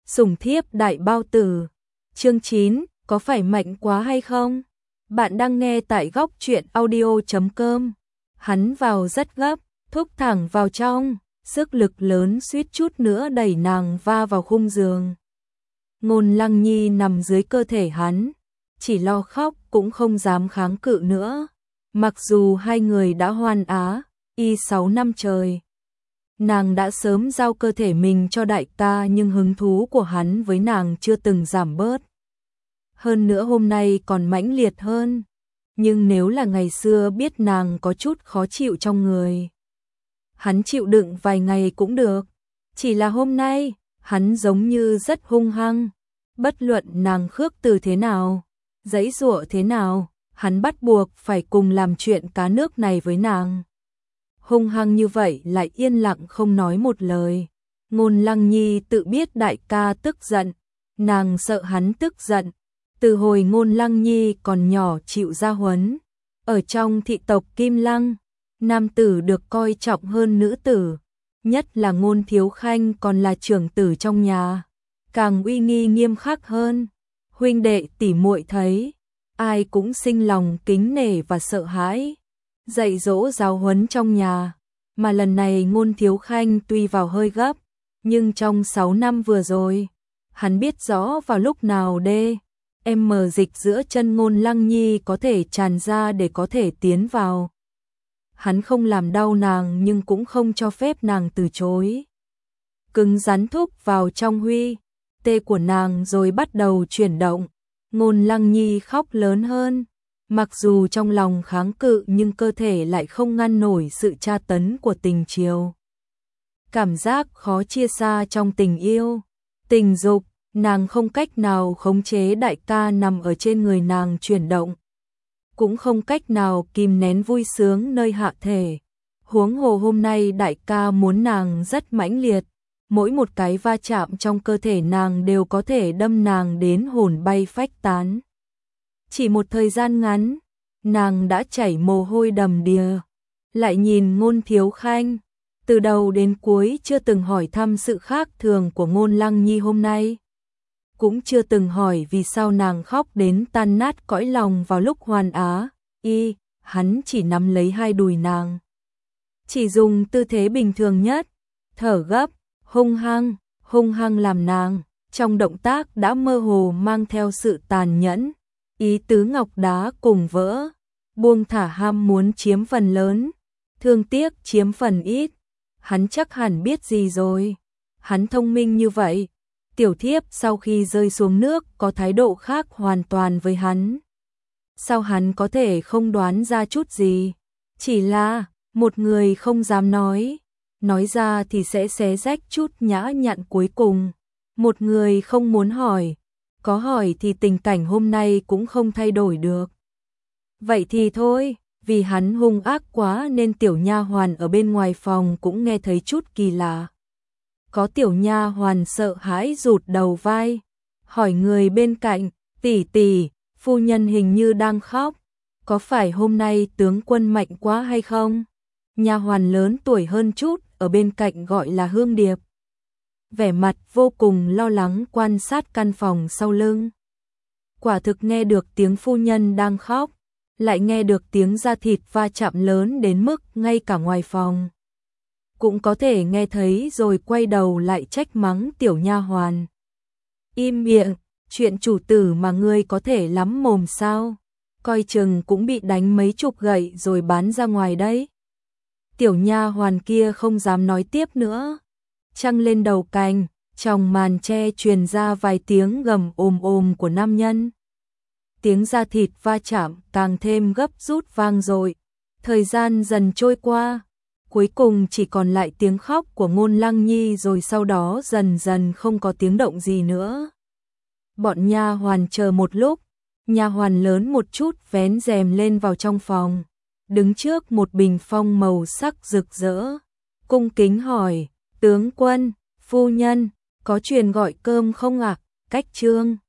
Sủng thiếp đại bao tử. Chương 9, có phải mạnh quá hay không? Bạn đang nghe tại góc truyện audio.com. Hắn vào rất gấp, thúc thẳng vào trong, sức lực lớn suýt chút nữa đẩy nàng va vào khung giường. Ngôn Lăng Nhi nằm dưới cơ thể hắn, chỉ lo khóc cũng không dám kháng cự nữa. Mặc dù hai người đã hoan ái 6 năm trời, nàng đã sớm giao cơ thể mình cho đại ca, nhưng hứng thú của hắn với nàng chưa từng giảm bớt. Hơn nữa hôm nay còn mãnh liệt hơn. Nhưng nếu là ngày xưa biết nàng có chút khó chịu trong người, hắn chịu đựng vài ngày cũng được. Chỉ là hôm nay, hắn giống như rất hung hăng. Bất luận nàng khước từ thế nào, giãy giụa thế nào, hắn bắt buộc phải cùng làm chuyện cá nước này với nàng. Hung hăng như vậy lại yên lặng không nói một lời. Ngôn Lăng Nhi tự biết đại ca tức giận, nàng sợ hắn tức giận. Từ hồi Ngôn Lăng Nhi còn nhỏ chịu gia huấn, ở trong thị tộc Kim Lăng, nam tử được coi trọng hơn nữ tử, nhất là Ngôn Thiếu Khanh còn là trưởng tử trong nhà, càng uy nghi nghiêm khắc hơn. Huynh đệ tỷ muội thấy, ai cũng sinh lòng kính nể và sợ hãi. Dạy dỗ giáo huấn trong nhà, mà lần này Ngôn Thiếu Khanh tuy vào hơi gấp, nhưng trong 6 năm vừa rồi, hắn biết rõ vào lúc nào dịch giữa chân Ngôn Lăng Nhi có thể tràn ra để có thể tiến vào. Hắn không làm đau nàng nhưng cũng không cho phép nàng từ chối. Cứng rắn thúc vào trong huy tê của nàng rồi bắt đầu chuyển động. Ngôn Lăng Nhi khóc lớn hơn. Mặc dù trong lòng kháng cự nhưng cơ thể lại không ngăn nổi sự tra tấn của tình chiều. Cảm giác khó chia xa trong tình yêu, tình dục, nàng không cách nào khống chế đại ca nằm ở trên người nàng chuyển động. Cũng không cách nào kìm nén vui sướng nơi hạ thể. Huống hồ hôm nay đại ca muốn nàng rất mãnh liệt. Mỗi một cái va chạm trong cơ thể nàng đều có thể đâm nàng đến hồn bay phách tán. Chỉ một thời gian ngắn, nàng đã chảy mồ hôi đầm đìa. Lại nhìn Ngôn Thiếu Khanh, từ đầu đến cuối chưa từng hỏi thăm sự khác thường của Ngôn Lăng Nhi hôm nay. Cũng chưa từng hỏi vì sao nàng khóc đến tan nát cõi lòng vào lúc hoàn ái. Hắn chỉ nắm lấy hai đùi nàng, chỉ dùng tư thế bình thường nhất, thở gấp, hung hăng làm nàng, trong động tác đã mơ hồ mang theo sự tàn nhẫn. Ý tứ ngọc đá cùng vỡ, buông thả ham muốn chiếm phần lớn, thương tiếc chiếm phần ít. Hắn chắc hẳn biết gì rồi. Hắn thông minh như vậy. Tiểu thiếp sau khi rơi xuống nước có thái độ khác hoàn toàn với hắn. Sao hắn có thể không đoán ra chút gì? Chỉ là một người không dám nói ra thì sẽ xé rách chút nhã nhặn cuối cùng. Một người không muốn hỏi, có hỏi thì tình cảnh hôm nay cũng không thay đổi được. Vậy thì thôi, vì hắn hung ác quá nên tiểu nha hoàn ở bên ngoài phòng cũng nghe thấy chút kỳ lạ. Có tiểu nha hoàn sợ hãi rụt đầu vai, hỏi người bên cạnh, tỷ tỷ, phu nhân hình như đang khóc, có phải hôm nay tướng quân mạnh quá hay không? Nha hoàn lớn tuổi hơn chút ở bên cạnh gọi là Hương Điệp, vẻ mặt vô cùng lo lắng quan sát căn phòng sau lưng. Quả thực nghe được tiếng phu nhân đang khóc, lại nghe được tiếng da thịt va chạm lớn đến mức ngay cả ngoài phòng cũng có thể nghe thấy, rồi quay đầu lại trách mắng tiểu nha hoàn. Im miệng, chuyện chủ tử mà ngươi có thể lắm mồm sao? Coi chừng cũng bị đánh mấy chục gậy rồi bán ra ngoài đấy. Tiểu nha hoàn kia không dám nói tiếp nữa. Trăng lên đầu cành, trong màn tre truyền ra vài tiếng gầm ồm của nam nhân. Tiếng da thịt va chạm càng thêm gấp rút vang dội. Thời gian dần trôi qua, cuối cùng chỉ còn lại tiếng khóc của Ngôn Lăng Nhi, rồi sau đó dần dần không có tiếng động gì nữa. Bọn nha hoàn chờ một lúc, nha hoàn lớn một chút vén rèm lên vào trong phòng, đứng trước một bình phong màu sắc rực rỡ, cung kính hỏi, tướng quân, phu nhân, có truyền gọi cơm không ạ? Cách trương.